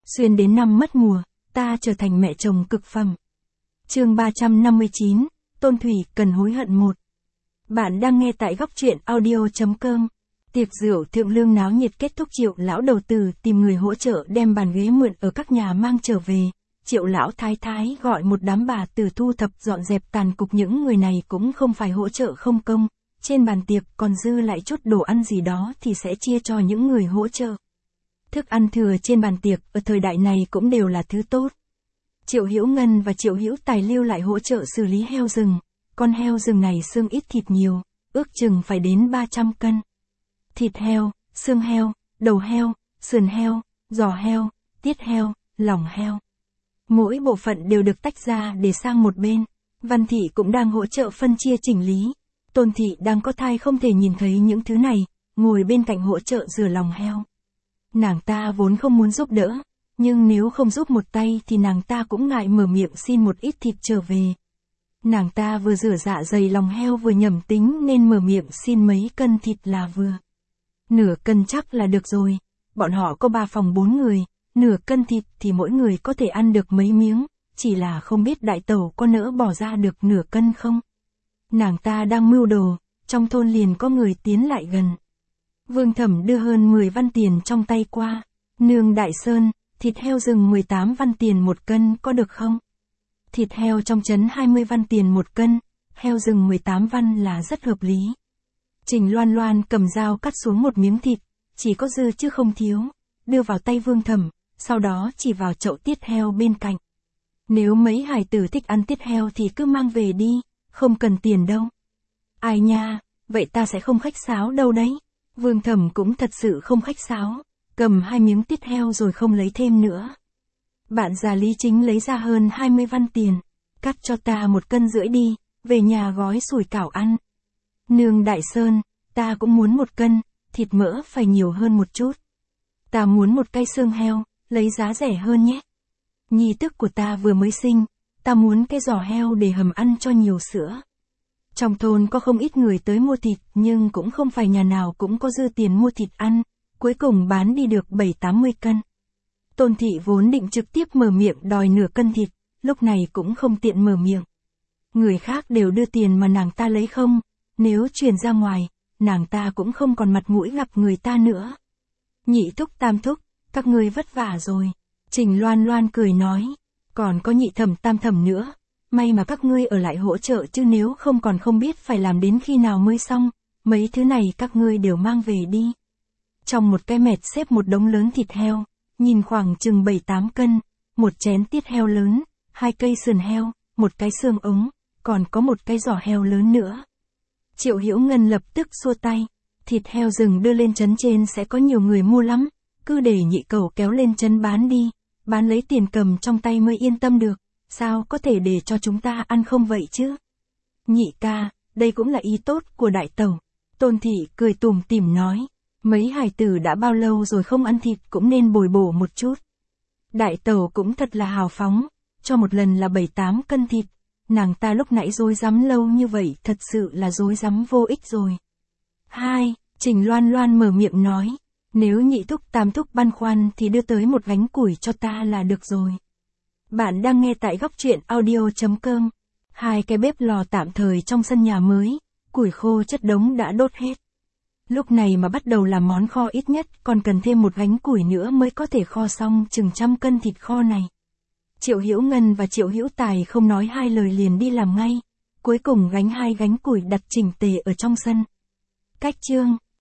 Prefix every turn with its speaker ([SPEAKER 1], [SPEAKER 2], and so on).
[SPEAKER 1] Xuyên đến năm mất mùa, ta trở thành mẹ chồng cực phẩm. Chương 359, Tôn Thủy cần hối hận 1. Bạn đang nghe tại góc truyện audio.com. Tiệc rượu thượng lương náo nhiệt kết thúc. Triệu lão đầu tử tìm người hỗ trợ đem bàn ghế mượn ở các nhà mang trở về. Triệu lão thái thái gọi một đám bà tử thu thập dọn dẹp tàn cục. Những người này cũng không phải hỗ trợ không công. Trên bàn tiệc còn dư lại chút đồ ăn gì đó thì sẽ chia cho những người hỗ trợ. Thức ăn thừa trên bàn tiệc ở thời đại này cũng đều là thứ tốt. Triệu Hữu Ngân và Triệu Hữu Tài lưu lại hỗ trợ xử lý heo rừng. Con heo rừng này xương ít thịt nhiều, ước chừng phải đến 300 cân. Thịt heo, xương heo, đầu heo, sườn heo, giò heo, tiết heo, lòng heo. Mỗi bộ phận đều được tách ra để sang một bên. Văn Thị cũng đang hỗ trợ phân chia chỉnh lý. Tôn Thị đang có thai không thể nhìn thấy những thứ này, ngồi bên cạnh hỗ trợ rửa lòng heo. Nàng ta vốn không muốn giúp đỡ, nhưng nếu không giúp một tay thì nàng ta cũng ngại mở miệng xin một ít thịt trở về. Nàng ta vừa rửa dạ dày lòng heo vừa nhẩm tính nên mở miệng xin mấy cân thịt là vừa. Nửa cân chắc là được rồi, bọn họ có 3 phòng 4 người, nửa cân thịt thì mỗi người có thể ăn được mấy miếng, chỉ là không biết đại tẩu có nỡ bỏ ra được nửa cân không. Nàng ta đang mưu đồ, trong thôn liền có người tiến lại gần. Vương Thẩm đưa hơn 10 văn tiền trong tay qua. Nương Đại Sơn, thịt heo rừng 18 văn tiền 1 cân có được không? Thịt heo trong trấn 20 văn tiền 1 cân, heo rừng 18 văn là rất hợp lý. Trình Loan Loan cầm dao cắt xuống một miếng thịt, chỉ có dư chứ không thiếu, đưa vào tay Vương Thẩm, sau đó chỉ vào chậu tiết heo bên cạnh. Nếu mấy hài tử thích ăn tiết heo thì cứ mang về đi, không cần tiền đâu. Ai nha, vậy ta sẽ không khách sáo đâu đấy. Vương Thẩm cũng thật sự không khách sáo, cầm 2 miếng tiết heo rồi không lấy thêm nữa. Bạn già Lý Chính lấy ra hơn 20 văn tiền, cắt cho ta 1,5 cân đi, về nhà gói sủi cảo ăn. Nương Đại Sơn, ta cũng muốn 1 cân, thịt mỡ phải nhiều hơn một chút. Ta muốn 1 cây xương heo, lấy giá rẻ hơn nhé. Nhi tức của ta vừa mới sinh, ta muốn cái giò heo để hầm ăn cho nhiều sữa. Trong thôn có không ít người tới mua thịt, nhưng cũng không phải nhà nào cũng có dư tiền mua thịt ăn, cuối cùng bán đi được 70-80 cân. Tôn Thị vốn định trực tiếp mở miệng đòi nửa cân thịt, lúc này cũng không tiện mở miệng. Người khác đều đưa tiền mà nàng ta lấy không, nếu truyền ra ngoài, nàng ta cũng không còn mặt mũi gặp người ta nữa. Nhị thúc tam thúc, các ngươi vất vả rồi. Trình Loan Loan cười nói, còn có nhị thẩm tam thẩm nữa. May mà các ngươi ở lại hỗ trợ chứ nếu không còn không biết phải làm đến khi nào mới xong, mấy thứ này các ngươi đều mang về đi. Trong một cái mẹt xếp một đống lớn thịt heo, nhìn khoảng chừng 7-8 cân, một chén tiết heo lớn, 2 cây sườn heo, 1 cái xương ống, còn có 1 cái giò heo lớn nữa. Triệu Hữu Ngân lập tức xua tay, thịt heo rừng đưa lên trấn trên sẽ có nhiều người mua lắm, cứ để nhị cẩu kéo lên trấn bán đi, bán lấy tiền cầm trong tay mới yên tâm được. Sao có thể để cho chúng ta ăn không vậy chứ? Nhị ca, đây cũng là ý tốt của đại tẩu. Tôn Thị cười tủm tỉm nói, mấy hài tử đã bao lâu rồi không ăn thịt cũng nên bồi bổ một chút. Đại tẩu cũng thật là hào phóng, cho một lần là 7-8 cân thịt, nàng ta lúc nãy dối rắm lâu như vậy thật sự là dối rắm vô ích rồi. Trình Loan Loan mở miệng nói, nếu nhị thúc tam thúc băn khoăn thì đưa tới một gánh củi cho ta là được rồi. Bạn đang nghe tại góc truyện audio.com. 2 cái bếp lò tạm thời trong sân nhà mới, củi khô chất đống đã đốt hết. Lúc này mà bắt đầu làm món kho ít nhất còn cần thêm một gánh củi nữa mới có thể kho xong chừng 100 cân thịt kho này. Triệu Hữu Ngân và Triệu Hữu Tài không nói hai lời liền đi làm ngay, cuối cùng gánh 2 gánh củi đặt chỉnh tề ở trong sân. Cách chương